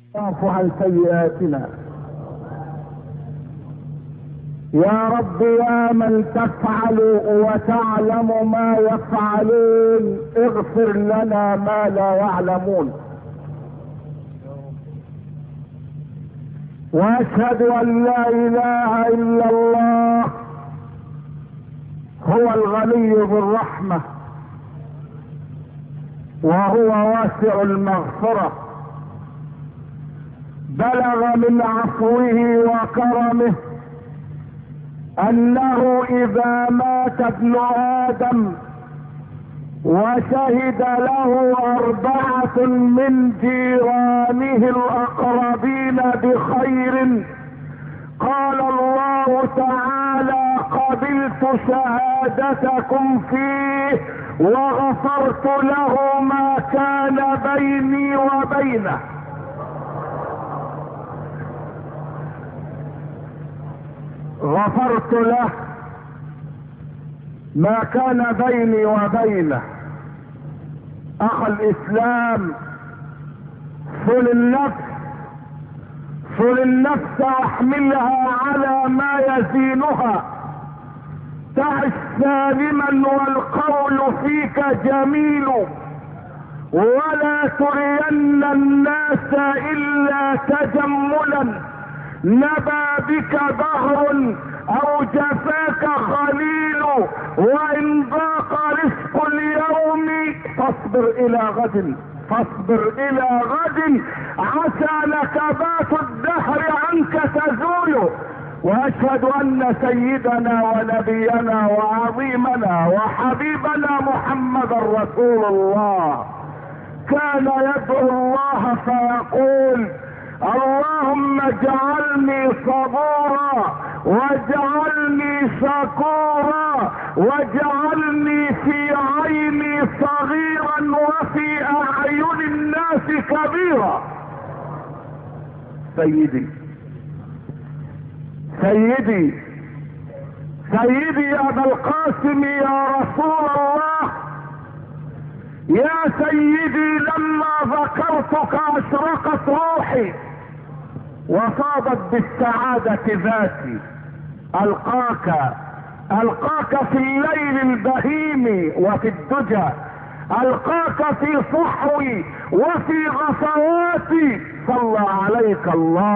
واعف عن سيئاتنا يا رب، يا من تفعل وتعلم ما يفعلون، اغفر لنا ما لا يعلمون. واشهد ان لا اله الا الله هو الغني ذو الرحمة وهو واسع المغفرة، بلغ من عفوه وكرمه انه اذا مات ابن ادم وشهد له 4 من جيرانه الاقربين بخير، قال الله تعالى: قبلت شهادتكم فيه وغفرت له ما كان بيني وبينه. غفرت له ما كان بيني وبينه. اخ الاسلام، صل النفس واحملها على ما يزينها، تعش سالما والقول فيك جميل، ولا ترين الناس الا تجملا، نبى بك دهر او جفاك خليل، وان ضاق رزق اليوم فاصبر الى غد، عسى نكبات الدهر عنك تزول. واشهد ان سيدنا ونبينا وعظيمنا وحبيبنا محمد رسول الله كان يدعو الله فيقول: اللهم اجعلني صبورا واجعلني شكورا واجعلني في عيني صغيرا وفي اعين الناس كبيرا. سيدي يا ابا القاسم يا رسول الله، يا سيدي لما ذكرتك اشرقت روحي وصابت بالسعادة ذاتي. القاك في الليل البهيم وفي الدجى، القاك في صحوي وفي غفواتي. صلى عليك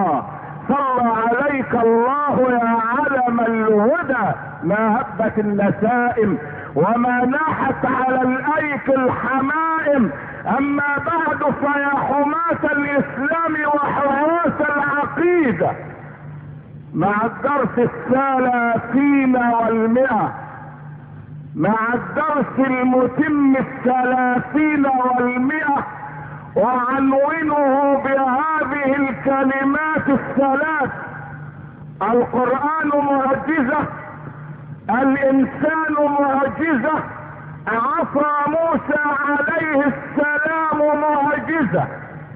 الله يا علم الهدى، ما هبت النسائم وما ناحت على الايك الحمائم. اما بعد فيا حماة الاسلام وحراس العقيدة، مع الدرس 30 و100، مع الدرس المتم 30 و100، وعنونه بهذه الكلمات الثلاث: القرآن معجزة، الانسان معجزة، عصا موسى عليه السلام معجزة.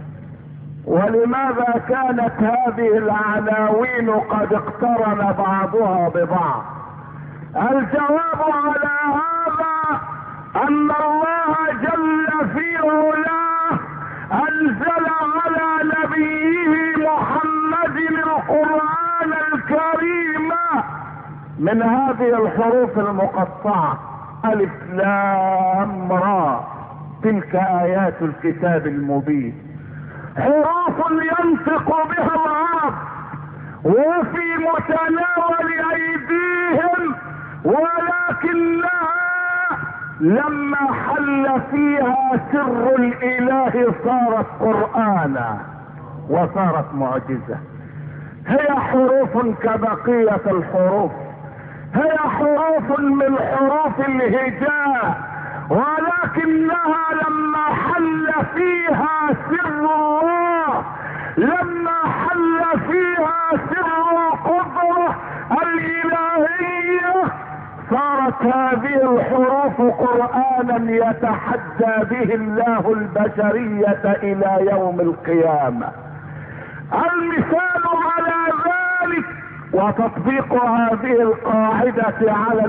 ولماذا كانت هذه العناوين قد اقترن بعضها ببعض؟ الجواب على هذا ان الله جل في علاه انزل على نبيه محمد القرآن الكريم من هذه الحروف المقطعة: الف لام را، تلك ايات الكتاب المبين. حروف ينطق بها العرب وفي متناول ايديهم، ولكنها لما حل فيها سر الاله صارت قرآنا وصارت معجزة. هي حروف كبقية الحروف، هي حروف من حروف الهجاء، ولكنها لما حل فيها سر الله، لما حل فيها سر القدرة الإلهية، صارت هذه الحروف قرآنا يتحدى به الله البشرية إلى يوم القيامة. المثال على ذلك وتطبيق هذه القاعدة على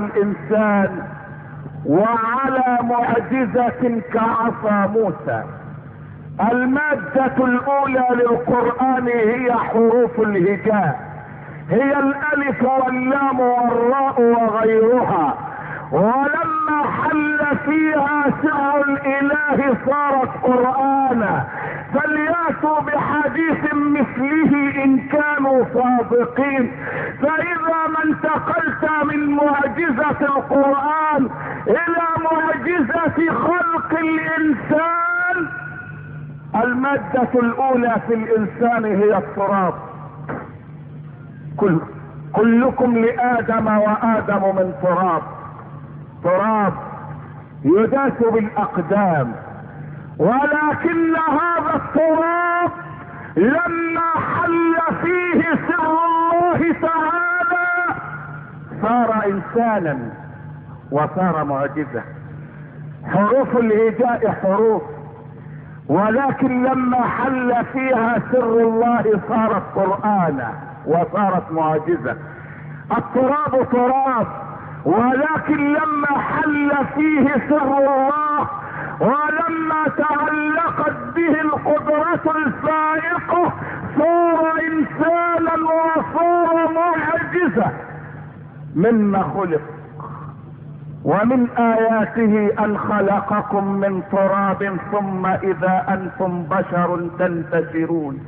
الإنسان وعلى معجزة كعصا موسى. المادة الاولى للقرآن هي حروف الهجاء، هي الالف واللام والراء وغيرها، ولما حل فيها سر الاله صارت قرآنا، فلياتوا بحديث مثله ان كانوا صادقين. فاذا ما انتقلت من معجزة القرآن الى معجزة خلق الانسان، المادة الاولى في الانسان هي التراب. كلكم لآدم وآدم من تراب، تراب يداس بالأقدام، ولكن هذا التراب لما حل فيه سر الله تعالى صار إنسانا وصار معجزة. حروف الهجاء حروف، ولكن لما حل فيها سر الله صارت قرآنا وصارت معجزة. التراب تراب، ولكن لما حل فيه سر الله ولما تعلقت به القدرة الفائقة صار انسانا وصار معجزة. مما خلق ومن آياته ان خلقكم من تراب ثم اذا انتم بشر تنتشرون.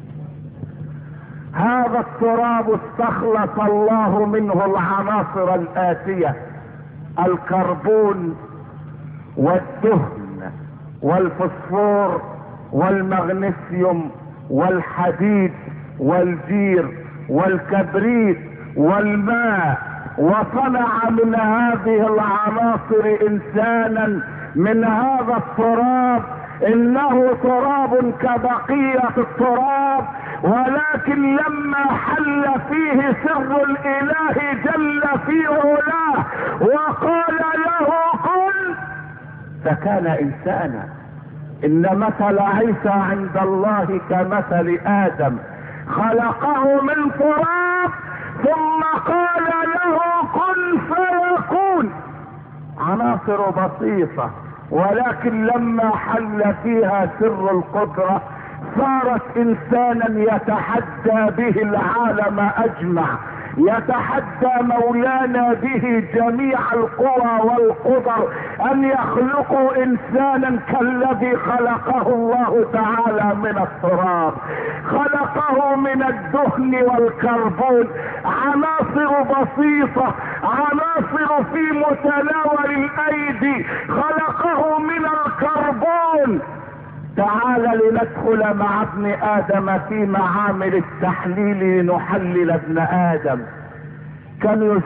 هذا التراب استخلص الله منه العناصر الآتية: الكربون والدهن والفوسفور والمغنيسيوم والحديد والجير والكبريت والماء، وصنع من هذه العناصر انسانا من هذا التراب. انه تراب كبقية التراب، ولكن لما حل فيه سر الاله جل في علاه وقال له كن فكان انسانا. ان مثل عيسى عند الله كمثل ادم، خلقه من تراب ثم قال له كن فيكون. عناصر بسيطة، ولكن لما حل فيها سر القدرة صارت انسانا يتحدى به العالم اجمع، يتحدى مولانا به جميع القوى والقدر ان يخلقوا انسانا كالذي خلقه الله تعالى من التراب. خلقه من الدهن والكربون، عناصر بسيطة، عناصر في متناول الايدي. خلقه من الكربون. تعال لندخل مع ابن ادم في معامل التحليل لنحلل ابن ادم. كم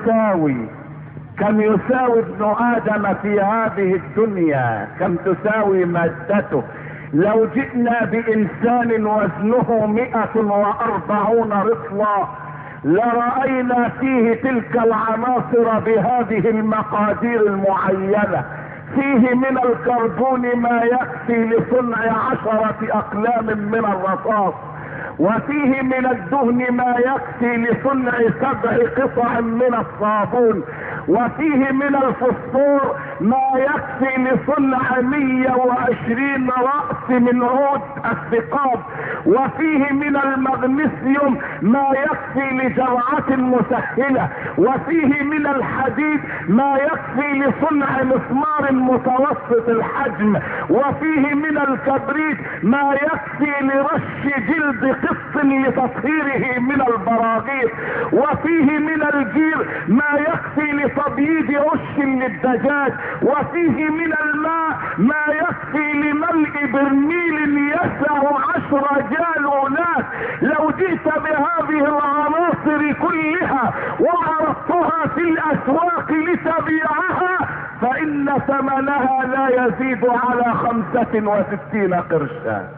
يساوي ابن ادم في هذه الدنيا؟ كم تساوي مادته؟ لو جئنا بانسان وزنه 140 رطلا لرأينا فيه تلك العناصر بهذه المقادير المعينة. فيه من الكربون ما يكفي لصنع 10 أقلام من الرصاص، وفيه من الدهن ما يكفي لصنع 7 قطع من الصابون، وفيه من الفوسفور ما يكفي لصنع 120 رأس من عود الثقاب، وفيه من المغنيسيوم ما يكفي لجرعة مسهلة، وفيه من الحديد ما يكفي لصنع مسمار متوسط الحجم، وفيه من الكبريت ما يكفي لرش جلد قط لتطهيره من البراغيث، وفيه من الجير ما يكفي لتبييض عش للدجاج، وفيه من الماء ما يكفي لملء برميل يسع 10 جالونات. لو جئت بهذه العناصر كلها وعرضتها في الاسواق لتبيعها فان ثمنها لا يزيد على 65 قرشا.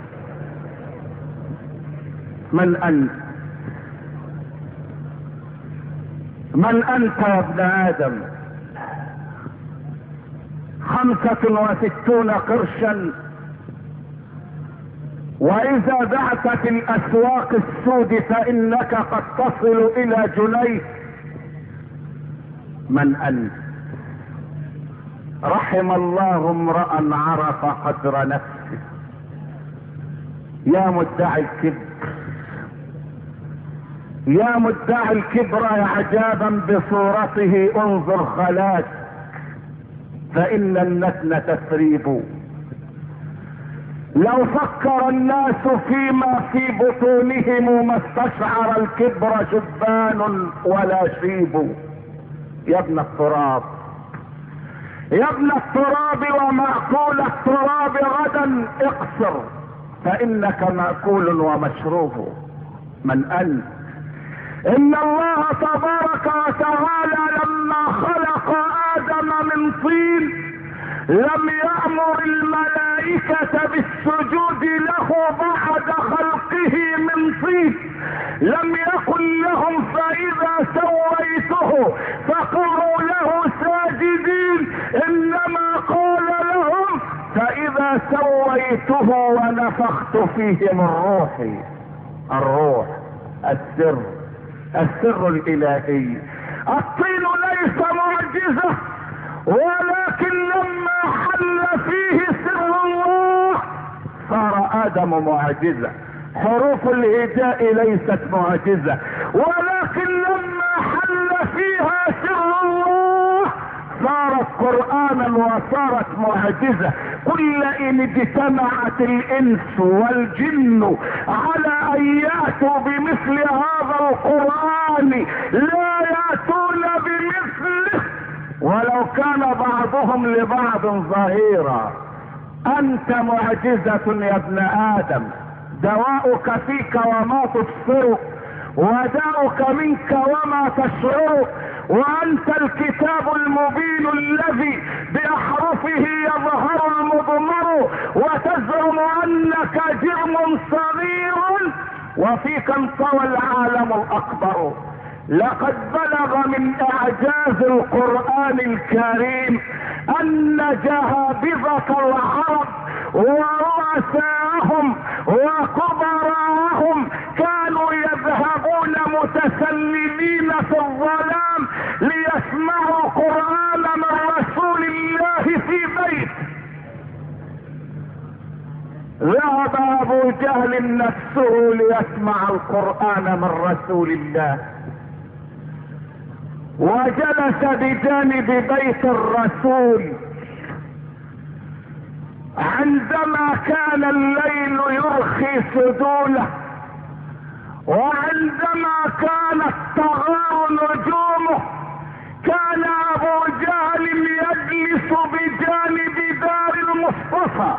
من انت يا ابن ادم؟ 65 قرشا، واذا بعت في الاسواق السود فانك قد تصل الى جنيه. من انت؟ رحم الله امرأ عرف قدر نفسه. يا مدعي الكبر، يا مدعي الكبر يا عجابا بصورته انظر خلاك، فان النتن تثريب. لو فكر الناس فيما في بطونهم ما استشعر الكبر شبان ولا شيب. يا ابن التراب، يا ابن التراب ومأكول التراب غدا اقصر، فانك مأكول ومشروب. من انت؟ ان الله تبارك وتعالى لما خلق ادم من طين لم يأمر الملائكة بالسجود له بعد خلقه من طين، لم يقل لهم فإذا سويته فقعوا له ساجدين، انما قال لهم فإذا سويته ونفخت فيه من روحي. الروح، السر، السر الالهي. الطين ليس معجزة، ولكن لما حل فيه سر الله صار ادم معجزة. حروف الهجاء ليست معجزة، ولكن لما حل فيها سر الله صارت قرآنا وصارت معجزة. قل ان اجتمعت الانس والجن على ان يأتوا بمثل هذا القرآن لا يأتون بمثله ولو كان بعضهم لبعض ظهيرا. انت معجزة يا ابن ادم، دواؤك فيك وما تبصره، وداؤك منك وما تشعره، وانت الكتاب المبين الذي باحرفه يظهر المضمر، وتزعم انك جرم صغير وفيك انطوى العالم الاكبر. لقد بلغ من اعجاز القرآن الكريم ان جهابذة العرب ورؤساءهم وكبراءهم كانوا يذهبون متسللين في الظلام ليسمعوا القرآن من رسول الله في بيت. ذهب ابو جهل نفسه ليسمع القرآن من رسول الله، وجلس بجانب بيت الرسول عندما كان الليل يرخي سدوله، وعندما كانت تغار نجومه كان ابو جهل يجلس بجانب دار المصطفى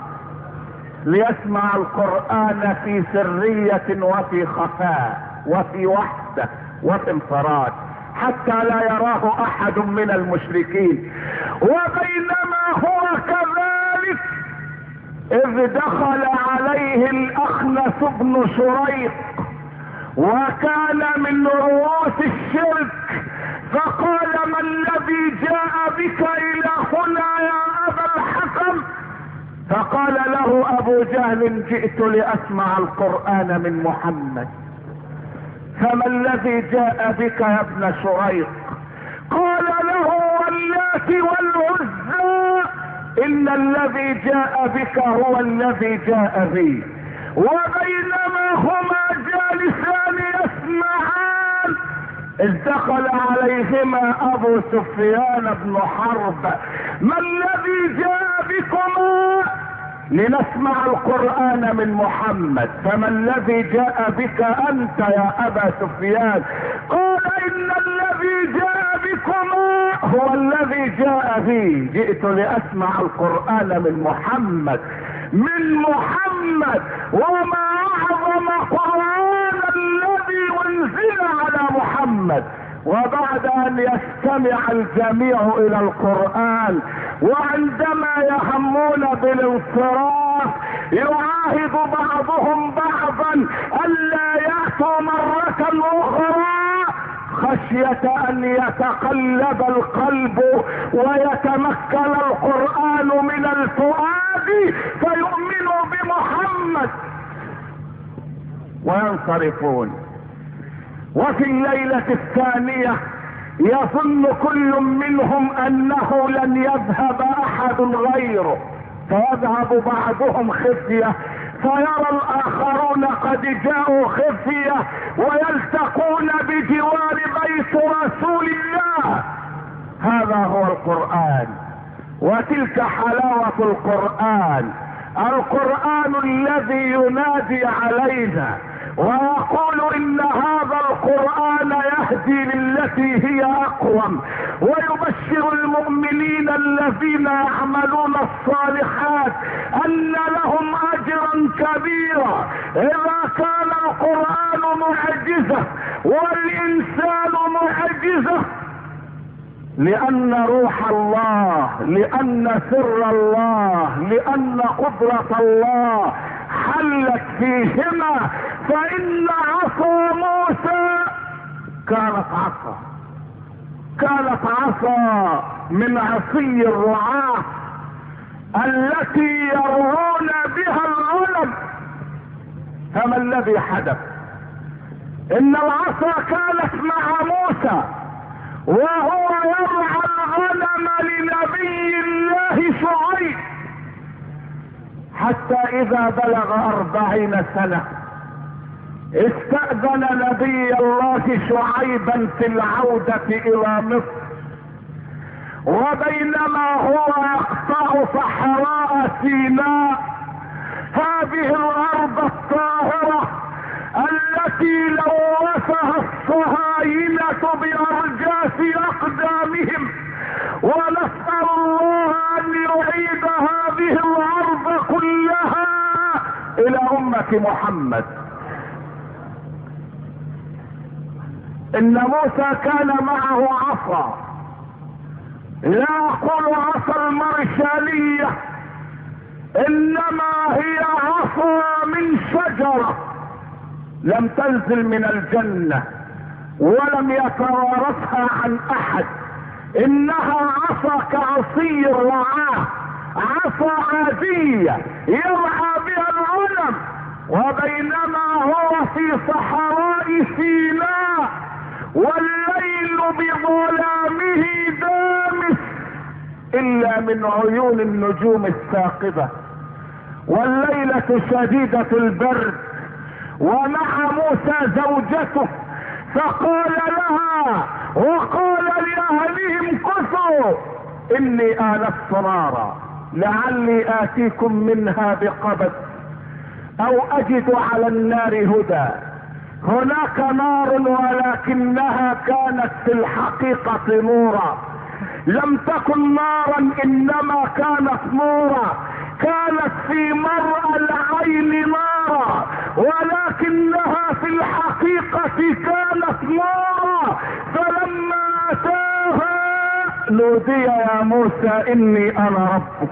ليسمع القرآن في سرية وفي خفاء وفي وحدة وفي انفراد حتى لا يراه احد من المشركين. وبينما هو كذلك اذ دخل عليه الاخنس بن شريق وكان من رؤوس الشرك، فقال ما الذي جاء بك الى هنا يا ابا الحكم؟ فقال له ابو جهل جئت لاسمع القرآن من محمد. فما الذي جاء بك يا ابن شريق؟ قال له واللات والعزى ان الذي جاء بك هو الذي جاء بي. وبينما هما جالسان يسمعان اذ دخل عليهما ابو سفيان بن حرب. ما الذي جاء بكما؟ لنسمع القرآن من محمد. فما الذي جاء بك انت يا ابا سفيان؟ قال ان الذي جاء بكما هو الذي جاء بي، جئت لاسمع القرآن من محمد. من محمد، وما اعظم قرآن الذي انزل على محمد. وبعد ان يستمع الجميع الى القرآن وعندما يهمون بالانصراف يعاهد بعضهم بعضا الا يأتوا مرة اخرى خشية ان يتقلب القلب ويتمكن القرآن من الفؤاد فيؤمنوا بمحمد وينصرفون. وفي الليلة الثانية يظن كل منهم انه لن يذهب احد غيره، فيذهب بعضهم خفية فيرى الاخرون قد جاءوا خفية ويلتقون بجوار بيت رسول الله. هذا هو القرآن، وتلك حلاوة القرآن. القرآن الذي ينادي علينا ويقول ان هذا القرآن يهدي للتي هي اقوم، ويبشر المؤمنين الذين يعملون الصالحات ان لهم اجرا كبيرا. اذا كان القرآن معجزة والانسان معجزة، لان روح الله، لان سر الله، لان قدرة الله حلت فيهما. فان عصا موسى كانت عصا من عصي الرعاة التي يرعون بها الغنم. فما الذي حدث؟ ان العصا كانت مع موسى وهو يرعى الغنم لنبي الله شعيب، حتى اذا بلغ 40 سنة استأذن نبي الله شعيبا في العودة الى مصر. وبينما هو يقطع صحراء سيناء، هذه الارض الطاهرة التي لوثها الصهاينة بارجاس اقدامهم، ونسأل الله ان يعيد هذه الارض كلها الى امة محمد. ان موسى كان معه عصا، لا اقول عصا المرشالية، انما هي عصا من شجرة لم تنزل من الجنة ولم يتوارثها عن احد. انها عصا كعصي الرعاة، عصا عادية يرعى بها الغنم. وبينما هو في صحراء سيناء والليل بظلامه دامس الا من عيون النجوم الثاقبة، والليلة شديدة البرد، ومع موسى زوجته، فقال لها وقال لأهلهم كثوا إني آنست نارا لعلي آتيكم منها بقبس أو أجد على النار هدى. هناك نار ولكنها كانت في الحقيقة نورا، لم تكن نارا إنما كانت نورا، كانت في مرأى العين نارا ولكنها في الحقيقة كانت نورا. فلما أتاها نودي يا موسى إني أنا ربك،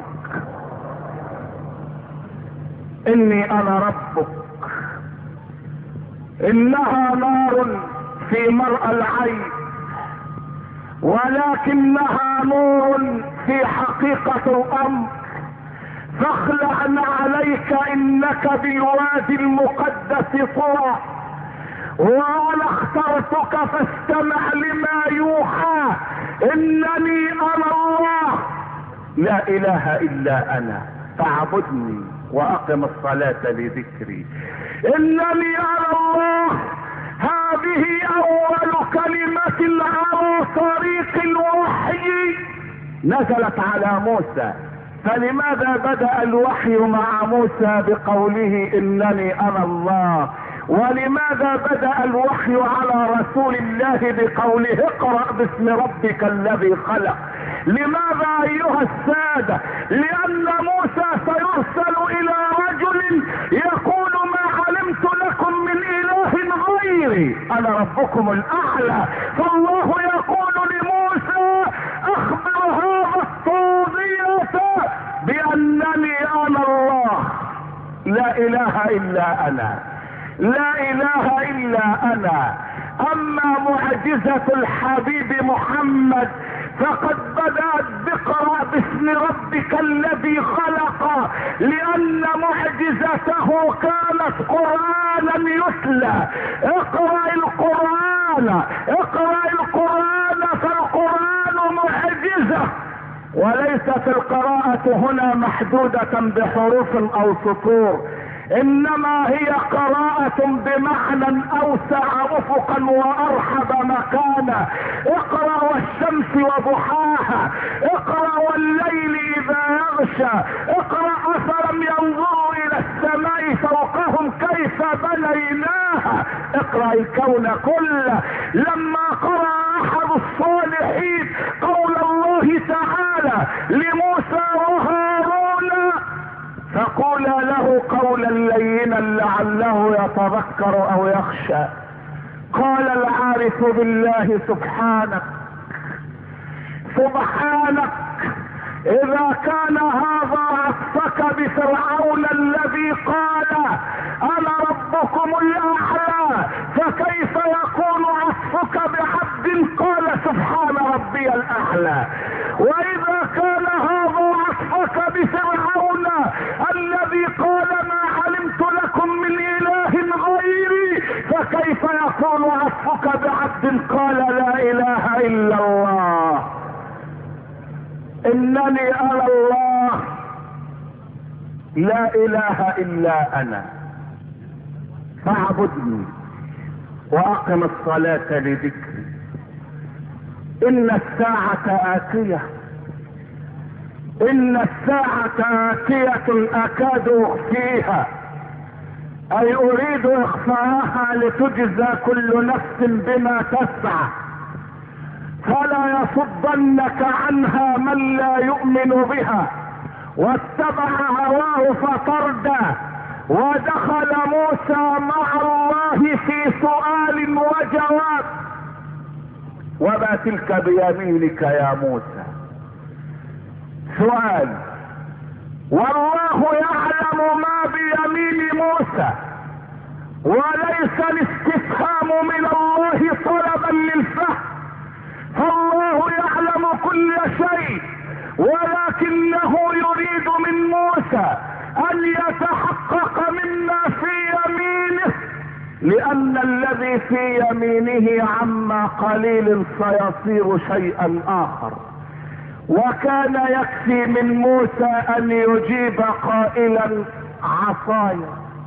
إني أنا ربك. إنها نار في مرأى العين ولكنها نور في حقيقة الأمر، فاخلع عليك إنك بالوادي المقدس طوى، وانا اخترتك فاستمع لما يوحى، انني انا الله لا اله الا انا فاعبدني واقم الصلاة لذكري. انني انا الله، هذه اول كلمة على طريق الوحي نزلت على موسى. فلماذا بدأ الوحي مع موسى بقوله انني انا الله؟ ولماذا بدأ الوحي على رسول الله بقوله اقرأ باسم ربك الذي خلق؟ لماذا ايها السادة؟ لان موسى سيرسل الى رجل يقول ما علمت لكم من اله غيري انا ربكم الاعلى. فالله يقول لموسى اخبر هذا الطاغية بانني انا الله لا اله الا انا، لا اله الا انا. اما معجزة الحبيب محمد فقد بدأت بقرأ باسم ربك الذي خلق، لان معجزته كانت قرآنا يتلى. اقرأ القرآن، اقرأ القرآن، فالقرآن معجزة. وليست القراءة هنا محدودة بحروف او سطور، انما هي قراءة بمعنى اوسع افقا وارحب مكانا. اقرأ والشمس وضحاها، اقرأ والليل اذا يغشى، اقرأ افلم ينظروا الى السماء فوقهم كيف بنيناها، اقرأ الكون كله. لما قرأ احد الصالحين قول الله تعالى لموسى وهارون فقولا له قولا لينا لعله يتذكر او يخشى، قال العارف بالله سبحانك سبحانك اذا كان هذا عطفك بفرعون الذي قال انا ربكم الاعلى، فكيف يكون عطفك بعبد قال سبحان ربي الاعلى؟ واذا كان هذا عطفك بفرعون الذي قال ما علمت لكم من اله غيري، فكيف يكون عطفك بعبد قال لا اله الا الله؟ انني انا الله لا اله الا انا فاعبدني واقم الصلاة لذكري. ان الساعة آتية، ان الساعة آتية اكاد اخفيها، اي اريد اخفاءها لتجزى كل نفس بما تسعى، فلا يصدنك عنها من لا يؤمن بها واتبع هواه فتردى. ودخل موسى مع الله في سؤال وجواب. وما تلك بيمينك يا موسى؟ سؤال، والله يعلم ما بيمين موسى، وليس الاستفهام من الله طلبا للفهم، فالله يعلم كل شيء، ولكنه يريد من موسى ان يتحقق مما في يمينه، لان الذي في يمينه عما قليل سيصير شيئا اخر. وكان يكفي من موسى ان يجيب قائلا عصاي،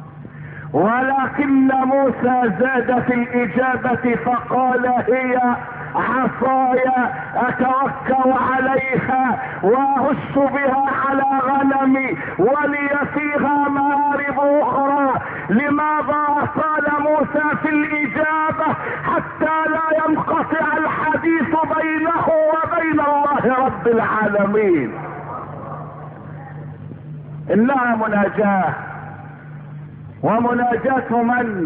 ولكن موسى زاد في الاجابة فقال هي عصاي اتوكل عليها واهش بها على غنمي ولي فيها مآرب اخرى. لماذا طال موسى في الاجابة؟ حتى لا ينقطع الحديث بينه وبين الله رب العالمين. انها مناجاة، ومناجاة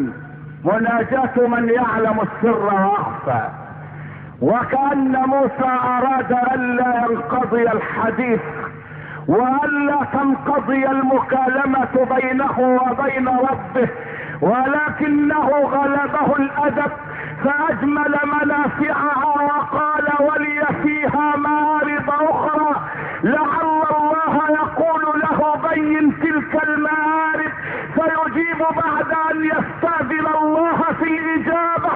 مناجاة من يعلم السر واخفى. وكأن موسى اراد الا ينقضي الحديث والا تنقضي المكالمة بينه وبين ربه، ولكنه غلبه الادب فاجمل منافعها وقال ولي فيها مآرب اخرى، لعل الله يقول له بين تلك المآرب، فيجيب بعد ان يستأذن الله في الاجابة.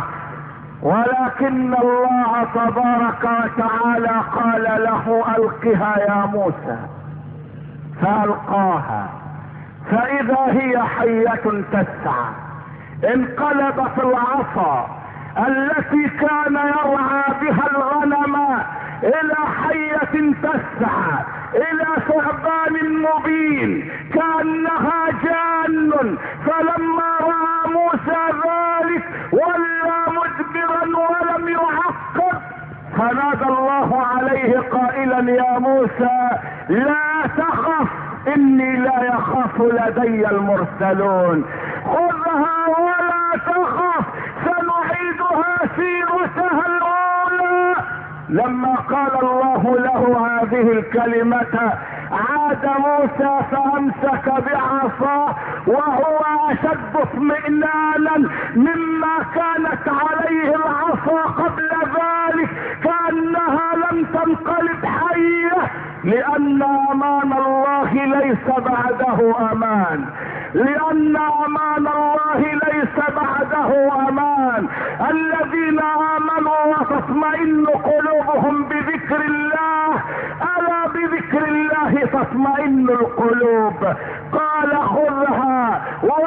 ولكن الله تبارك وتعالى قال له القها يا موسى، فالقاها فاذا هي حية تسعى. انقلبت العصا التي كان يرعى بها الغنم الى حية تسعى، الى ثعبان مبين كأنها جان. فلما رأى موسى ذلك ولى مدبرا ولم يعقب، فنادى الله عليه قائلا يا موسى لا تخف اني لا يخاف لدي المرسلون، خذها ولا تخف سنعيدها سيرتها الاولى. لما قال الله له هذه الكلمة عاد موسى فامسك بعصاه وهو اشد اطمئنانا مما كانت عليه العصا قبل ذلك، كأنها لم تنقلب حية، لان امان الله ليس بعده امان، لان امان الله ليس بعده امان. الذين امنوا وتطمئن قلوبهم بذكر الله، الا بذكر الله تطمئن القلوب. قال خذها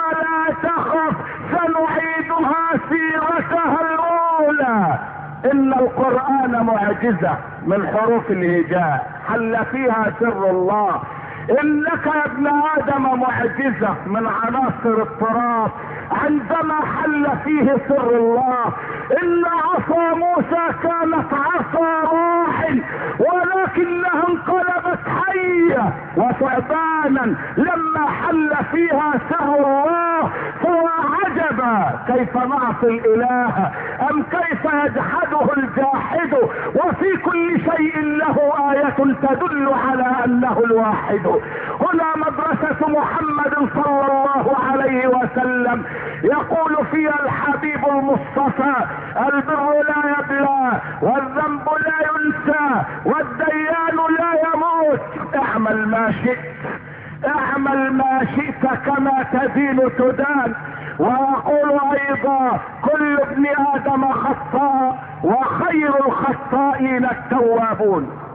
معجزة من حروف الهجاء حل فيها سر الله. انك يا ابن ادم معجزة من عناصر التراب عندما حل فيه سر الله. ان عصا موسى كانت عصا روح ولكنها انقلبت حية وثعبانا لما حل فيها سر الله. فعجبا كيف نعصي الاله ام كيف يجحده الجاحد وفي كل شيء له آية تدل على انه الواحد. هنا مدرسة محمد صلى الله عليه وسلم يقول فيها الحبيب المصطفى: البر لا يبلى والذنب لا ينسى والديان لا يموت. اعمل ما شئت، اعمل ما شئت كما تدين تدان. ويقول ايضا: كل ابن ادم خطاء وخير الخطائين التوابون.